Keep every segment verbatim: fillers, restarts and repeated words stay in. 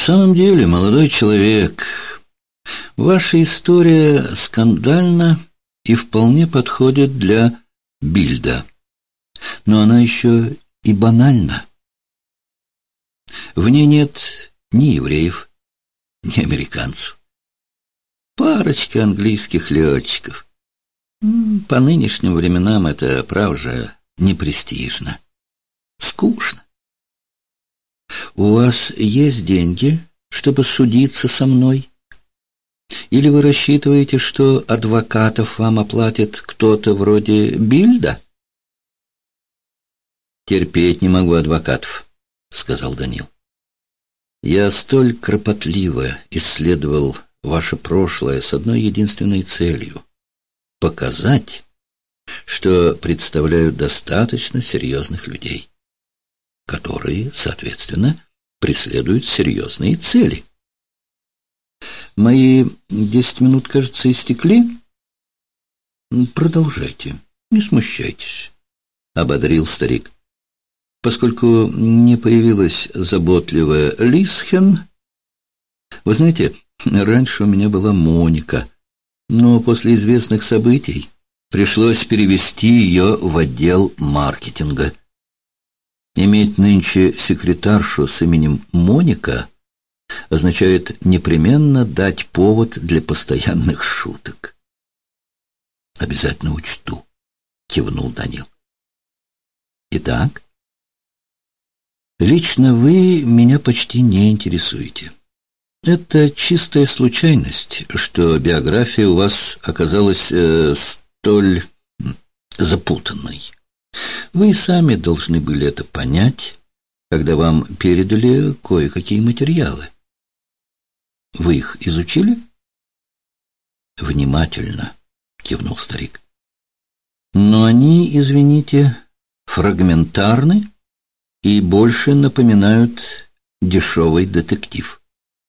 самом деле, молодой человек, ваша история скандальна и вполне подходит для Бильда. Но она еще и банальна. В ней нет ни евреев, ни американцев. Парочка английских летчиков. По нынешним временам это, право же, не престижно. Скучно. У вас есть деньги, чтобы судиться со мной? Или вы рассчитываете, что адвокатов вам оплатит кто-то вроде Бильда? Терпеть не могу адвокатов, сказал Данил. Я столь кропотливо исследовал ваше прошлое с одной единственной целью — показать, что представляют достаточно серьезных людей, которые, соответственно, преследуют серьезные цели. Мои десять минут, кажется, истекли. Продолжайте, не смущайтесь, — ободрил старик. Поскольку не появилась заботливая Лисхен, вы знаете, раньше у меня была Моника, но после известных событий пришлось перевести ее в отдел маркетинга. Иметь нынче секретаршу с именем Моника означает непременно дать повод для постоянных шуток. «Обязательно учту», — кивнул Данил. «Итак, лично вы меня почти не интересуете. Это чистая случайность, что биография у вас оказалась э, столь запутанной. Вы сами должны были это понять, когда вам передали кое-какие материалы. Вы их изучили? Внимательно, кивнул старик. Но они, извините, фрагментарны и больше напоминают дешевый детектив.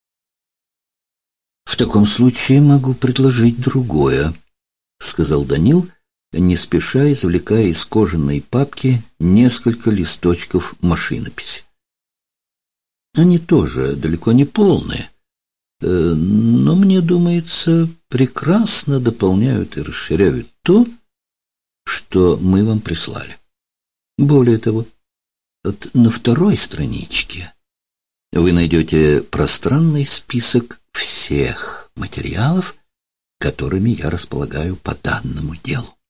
В таком случае могу предложить другое, сказал Данил, не спеша извлекая из кожаной папки несколько листочков машинописи. Они тоже далеко не полные, но, мне думается, прекрасно дополняют и расширяют то, что мы вам прислали. Более того, вот на второй страничке вы найдете пространный список всех материалов, которыми я располагаю по данному делу.